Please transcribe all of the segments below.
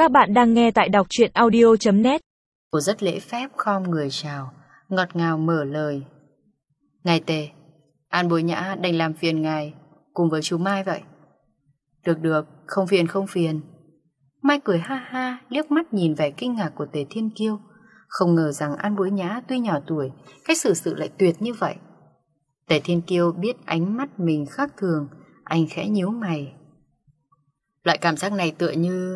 Các bạn đang nghe tại đọc truyện audio.net. Cô rất lễ phép khom người chào, ngọt ngào mở lời. Ngài Tề, An Bối Nhã đành làm phiền ngài cùng với chú Mai vậy. Được, không phiền. Mai cười ha ha, liếc mắt nhìn vẻ kinh ngạc của Tề Thiên Kiêu. Không ngờ rằng An Bối Nhã tuy nhỏ tuổi, cách xử sự lại tuyệt như vậy. Tề Thiên Kiêu biết ánh mắt mình khác thường, anh khẽ nhíu mày. Loại cảm giác này tựa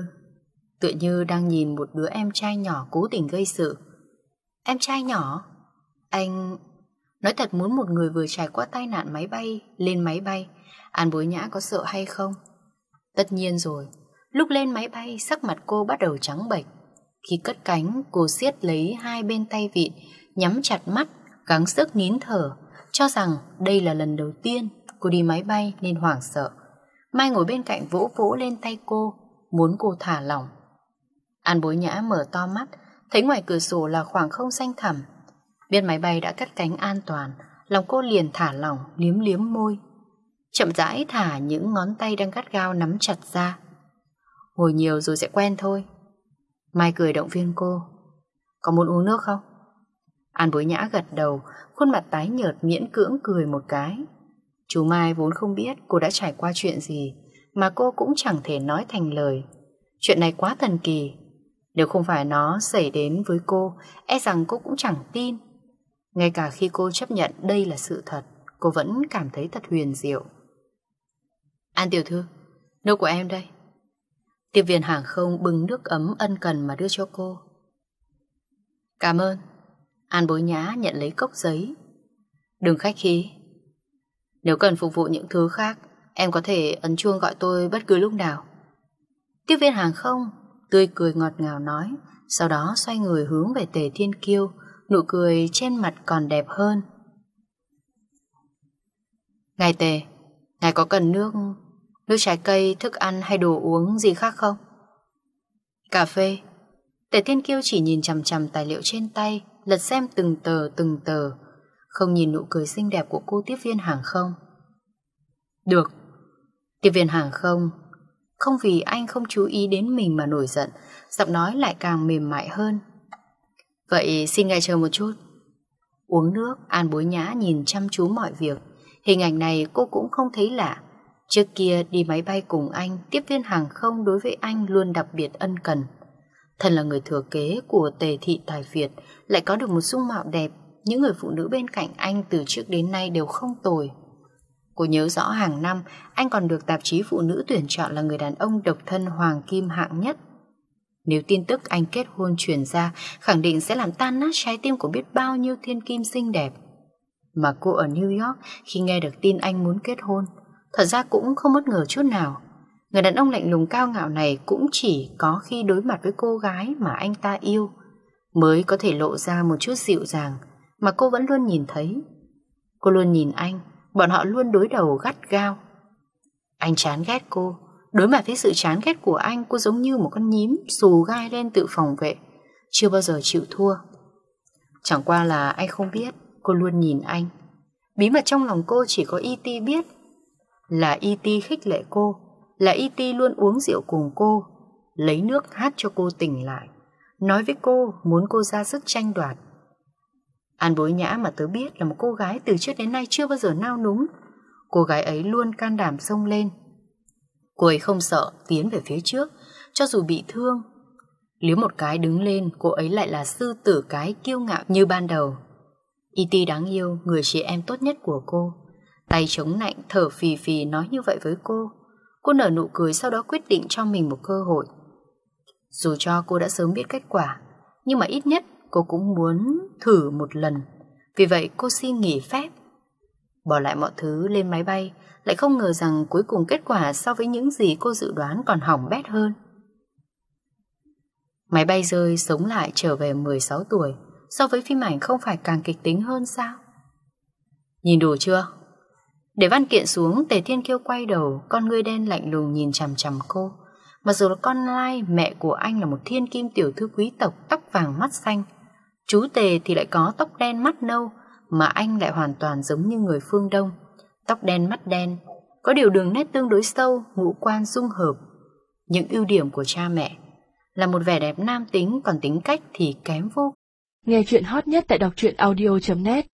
như đang nhìn một đứa em trai nhỏ cố tình gây sự. Em trai nhỏ? Anh... Nói thật, muốn một người vừa trải qua tai nạn máy bay, lên máy bay, An Bối Nhã có sợ hay không? Tất nhiên rồi. Lúc lên máy bay, sắc mặt cô bắt đầu trắng bệch. Khi cất cánh, cô siết lấy hai bên tay vịn, nhắm chặt mắt, gắng sức nín thở, cho rằng đây là lần đầu tiên cô đi máy bay nên hoảng sợ. Mai ngồi bên cạnh vỗ vỗ lên tay cô, muốn cô thả lỏng. An Bối Nhã mở to mắt, thấy ngoài cửa sổ là khoảng không xanh thẳm. Biết máy bay đã cất cánh an toàn, lòng cô liền thả lỏng, liếm môi. Chậm rãi thả những ngón tay đang gắt gao nắm chặt ra. Ngồi nhiều rồi sẽ quen thôi. Mai cười động viên cô. Có muốn uống nước không? An Bối Nhã gật đầu, khuôn mặt tái nhợt miễn cưỡng cười một cái. Chú Mai vốn không biết cô đã trải qua chuyện gì, mà cô cũng chẳng thể nói thành lời. Chuyện này quá thần kỳ. Nếu không phải nó xảy đến với cô, e rằng cô cũng chẳng tin. Ngay cả khi cô chấp nhận đây là sự thật, cô vẫn cảm thấy thật huyền diệu. An tiểu thư, nước của em đây. Tiếp viên hàng không bưng nước ấm ân cần mà đưa cho cô. Cảm ơn. An Bối Nhã nhận lấy cốc giấy. Đừng khách khí. Nếu cần phục vụ những thứ khác, em có thể ấn chuông gọi tôi bất cứ lúc nào. Tiếp viên hàng không tươi cười ngọt ngào nói, sau đó xoay người hướng về Tề Thiên Kiêu, nụ cười trên mặt còn đẹp hơn. Ngài Tề, ngài có cần nước trái cây, thức ăn hay đồ uống gì khác không? Cà phê. Tề Thiên Kiêu chỉ nhìn chằm chằm tài liệu trên tay, lật xem từng tờ, không nhìn nụ cười xinh đẹp của cô tiếp viên hàng không. Được. Tiếp viên hàng không không vì anh không chú ý đến mình mà nổi giận, giọng nói lại càng mềm mại hơn. Vậy xin ngài chờ một chút. Uống nước, An Bối Nhã nhìn chăm chú mọi việc. Hình ảnh này cô cũng không thấy lạ. Trước kia đi máy bay cùng anh, tiếp viên hàng không đối với anh luôn đặc biệt ân cần. Thân là người thừa kế của Tề thị tài Việt, lại có được một dung mạo đẹp, những người phụ nữ bên cạnh anh từ trước đến nay đều không tồi. Cô nhớ rõ hàng năm anh còn được tạp chí Phụ Nữ tuyển chọn là người đàn ông độc thân hoàng kim hạng nhất. Nếu tin tức anh kết hôn truyền ra, khẳng định sẽ làm tan nát trái tim của biết bao nhiêu thiên kim xinh đẹp. Mà cô ở New York khi nghe được tin anh muốn kết hôn, thật ra cũng không bất ngờ chút nào. Người đàn ông lạnh lùng cao ngạo này cũng chỉ có khi đối mặt với cô gái mà anh ta yêu mới có thể lộ ra một chút dịu dàng mà cô vẫn luôn nhìn thấy. Cô luôn nhìn anh, bọn họ luôn đối đầu gắt gao. Anh chán ghét cô. Đối mặt với sự chán ghét của anh, cô giống như một con nhím xù gai lên tự phòng vệ, chưa bao giờ chịu thua. Chẳng qua là anh không biết cô luôn nhìn anh. Bí mật trong lòng cô chỉ có E.T. biết. Là E.T. khích lệ cô, là E.T. luôn uống rượu cùng cô, lấy nước hát cho cô tỉnh lại, nói với cô muốn cô ra sức tranh đoạt. An Bối Nhã mà tớ biết là một cô gái từ trước đến nay chưa bao giờ nao núng. Cô gái ấy luôn can đảm xông lên. Cô ấy không sợ tiến về phía trước, cho dù bị thương. Nếu một cái đứng lên, cô ấy lại là sư tử cái kiêu ngạo như ban đầu. E.T. đáng yêu, người chị em tốt nhất của cô, tay chống nạnh thở phì phì nói như vậy với cô. Cô nở nụ cười, sau đó quyết định cho mình một cơ hội. Dù cho cô đã sớm biết kết quả, nhưng mà ít nhất cô cũng muốn thử một lần. Vì vậy cô xin nghỉ phép, bỏ lại mọi thứ lên máy bay. Lại không ngờ rằng cuối cùng kết quả so với những gì cô dự đoán còn hỏng bét hơn. Máy bay rơi, sống lại trở về 16 tuổi. So với phim ảnh không phải càng kịch tính hơn sao? Nhìn đủ chưa? Để văn kiện xuống, Tề Thiên Kiêu quay đầu, con ngươi đen lạnh lùng nhìn chằm chằm cô. Mặc dù là con lai, mẹ của anh là một thiên kim tiểu thư quý tộc, tóc vàng mắt xanh. Chú Tề thì lại có tóc đen mắt nâu, mà anh lại hoàn toàn giống như người phương Đông. Tóc đen mắt đen, có điều đường nét tương đối sâu, ngũ quan dung hợp. Những ưu điểm của cha mẹ. là một vẻ đẹp nam tính, còn tính cách thì kém vô. Nghe chuyện hot nhất tại đọc truyện audio.net